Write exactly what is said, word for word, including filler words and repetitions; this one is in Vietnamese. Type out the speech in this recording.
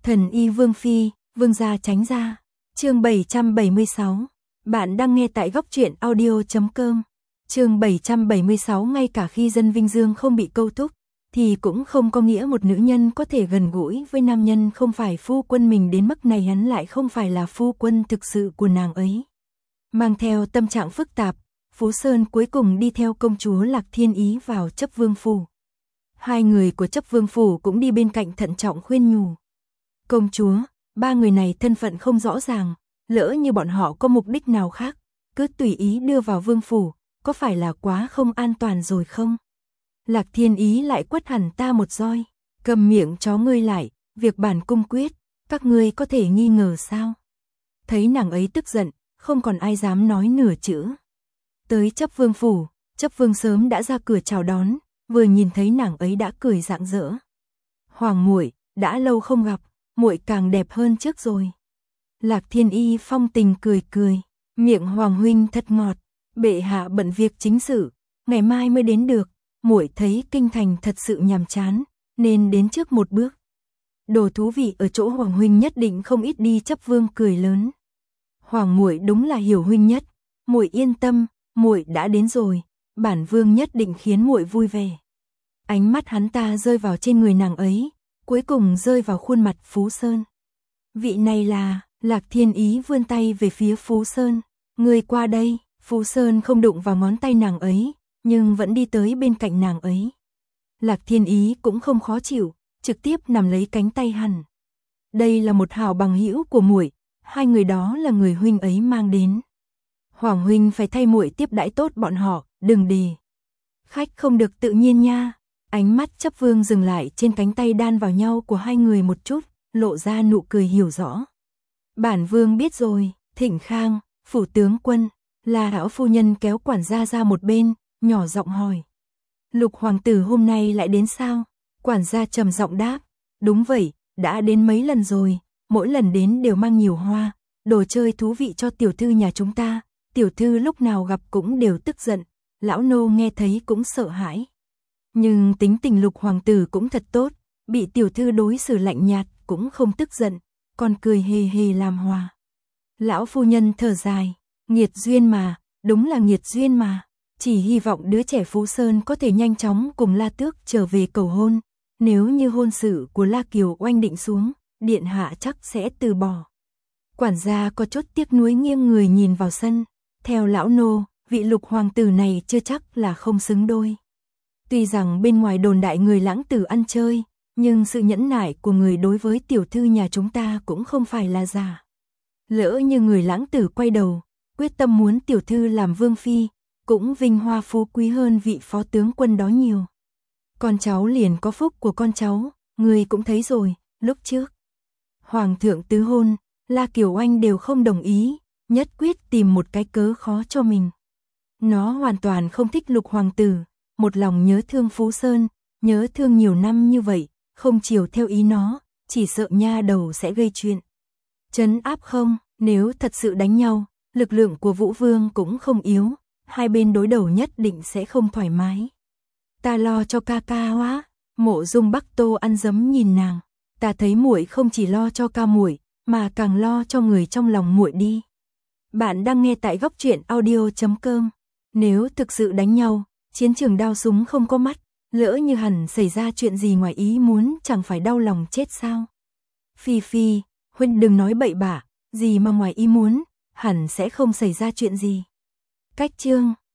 Thần y Vương Phi, Vương gia tránh ra. Chương bảy trăm bảy mươi sáu. Bạn đang nghe tại góc truyện audio chấm com. Chương bảy trăm bảy mươi sáu. Ngay cả khi dân Vinh Dương không bị câu thúc, thì cũng không có nghĩa một nữ nhân có thể gần gũi với nam nhân không phải phu quân mình đến mức này, hắn lại không phải là phu quân thực sự của nàng ấy. Mang theo tâm trạng phức tạp, Phú Sơn cuối cùng đi theo công chúa Lạc Thiên Ý vào Chấp Vương phủ. Hai người của Chấp Vương phủ cũng đi bên cạnh thận trọng khuyên nhủ. Công chúa, ba người này thân phận không rõ ràng, lỡ như bọn họ có mục đích nào khác, cứ tùy ý đưa vào vương phủ, có phải là quá không an toàn rồi không? Lạc Thiên Ý lại quất hẳn ta một roi, cầm miệng chó ngươi lại, việc bản cung quyết, các ngươi có thể nghi ngờ sao? Thấy nàng ấy tức giận, không còn ai dám nói nửa chữ. Tới Chấp Vương phủ, Chấp Vương sớm đã ra cửa chào đón, vừa nhìn thấy nàng ấy đã cười rạng rỡ. Hoàng muội, đã lâu không gặp, muội càng đẹp hơn trước rồi. Lạc Thiên Y phong tình cười cười, miệng Hoàng huynh thật ngọt, bệ hạ bận việc chính sự, ngày mai mới đến được, muội thấy kinh thành thật sự nhàm chán, nên đến trước một bước. Đồ thú vị ở chỗ Hoàng huynh nhất định không ít đi. Chấp Vương cười lớn. Hoàng muội đúng là hiểu huynh nhất, muội yên tâm, muội đã đến rồi, bản vương nhất định khiến muội vui vẻ. Ánh mắt hắn ta rơi vào trên người nàng ấy, cuối cùng rơi vào khuôn mặt Phú Sơn. Vị này là, Lạc Thiên Ý vươn tay về phía Phú Sơn. Người qua đây. Phú Sơn không đụng vào ngón tay nàng ấy, nhưng vẫn đi tới bên cạnh nàng ấy. Lạc Thiên Ý cũng không khó chịu, trực tiếp nằm lấy cánh tay hắn. Đây là một hảo bằng hữu của muội, hai người đó là người huynh ấy mang đến. Hoàng huynh phải thay muội tiếp đãi tốt bọn họ, đừng để khách không được tự nhiên nha. Ánh mắt Chấp Vương dừng lại trên cánh tay đan vào nhau của hai người một chút, lộ ra nụ cười hiểu rõ. Bản vương biết rồi. Thịnh Khang, phủ tướng quân, là lão phu nhân kéo quản gia ra một bên, nhỏ giọng hỏi. Lục hoàng tử hôm nay lại đến sao? Quản gia trầm giọng đáp. Đúng vậy, đã đến mấy lần rồi, mỗi lần đến đều mang nhiều hoa, đồ chơi thú vị cho tiểu thư nhà chúng ta. Tiểu thư lúc nào gặp cũng đều tức giận, lão nô nghe thấy cũng sợ hãi. Nhưng tính tình Lục hoàng tử cũng thật tốt, bị tiểu thư đối xử lạnh nhạt cũng không tức giận, còn cười hề hề làm hòa. Lão phu nhân thở dài, nghiệt duyên mà, đúng là nghiệt duyên mà, chỉ hy vọng đứa trẻ Phú Sơn có thể nhanh chóng cùng La Tước trở về cầu hôn, nếu như hôn sự của La Kiều oanh định xuống, điện hạ chắc sẽ từ bỏ. Quản gia có chút tiếc nuối nghiêng người nhìn vào sân, theo lão nô, vị Lục hoàng tử này chưa chắc là không xứng đôi. Tuy rằng bên ngoài đồn đại người lãng tử ăn chơi, nhưng sự nhẫn nại của người đối với tiểu thư nhà chúng ta cũng không phải là giả. Lỡ như người lãng tử quay đầu, quyết tâm muốn tiểu thư làm vương phi, cũng vinh hoa phú quý hơn vị phó tướng quân đó nhiều. Con cháu liền có phúc của con cháu, người cũng thấy rồi, lúc trước. Hoàng thượng tứ hôn, La Kiều Oanh đều không đồng ý, nhất quyết tìm một cái cớ khó cho mình. Nó hoàn toàn không thích Lục hoàng tử, một lòng nhớ thương Phú Sơn, nhớ thương nhiều năm như vậy, không chiều theo ý nó, chỉ sợ nha đầu sẽ gây chuyện. Trấn áp không, nếu thật sự đánh nhau, lực lượng của Vũ Vương cũng không yếu, hai bên đối đầu nhất định sẽ không thoải mái. Ta lo cho ca ca quá. Mộ Dung Bắc Tô ăn dấm nhìn nàng, ta thấy muội không chỉ lo cho ca muội, mà càng lo cho người trong lòng muội đi. Bạn đang nghe tại góc truyện audio chấm com. Nếu thực sự đánh nhau, chiến trường đao súng không có mắt, lỡ như hẳn xảy ra chuyện gì ngoài ý muốn, chẳng phải đau lòng chết sao? Phi Phi, huynh đừng nói bậy bạ, gì mà ngoài ý muốn, hẳn sẽ không xảy ra chuyện gì. Cách chương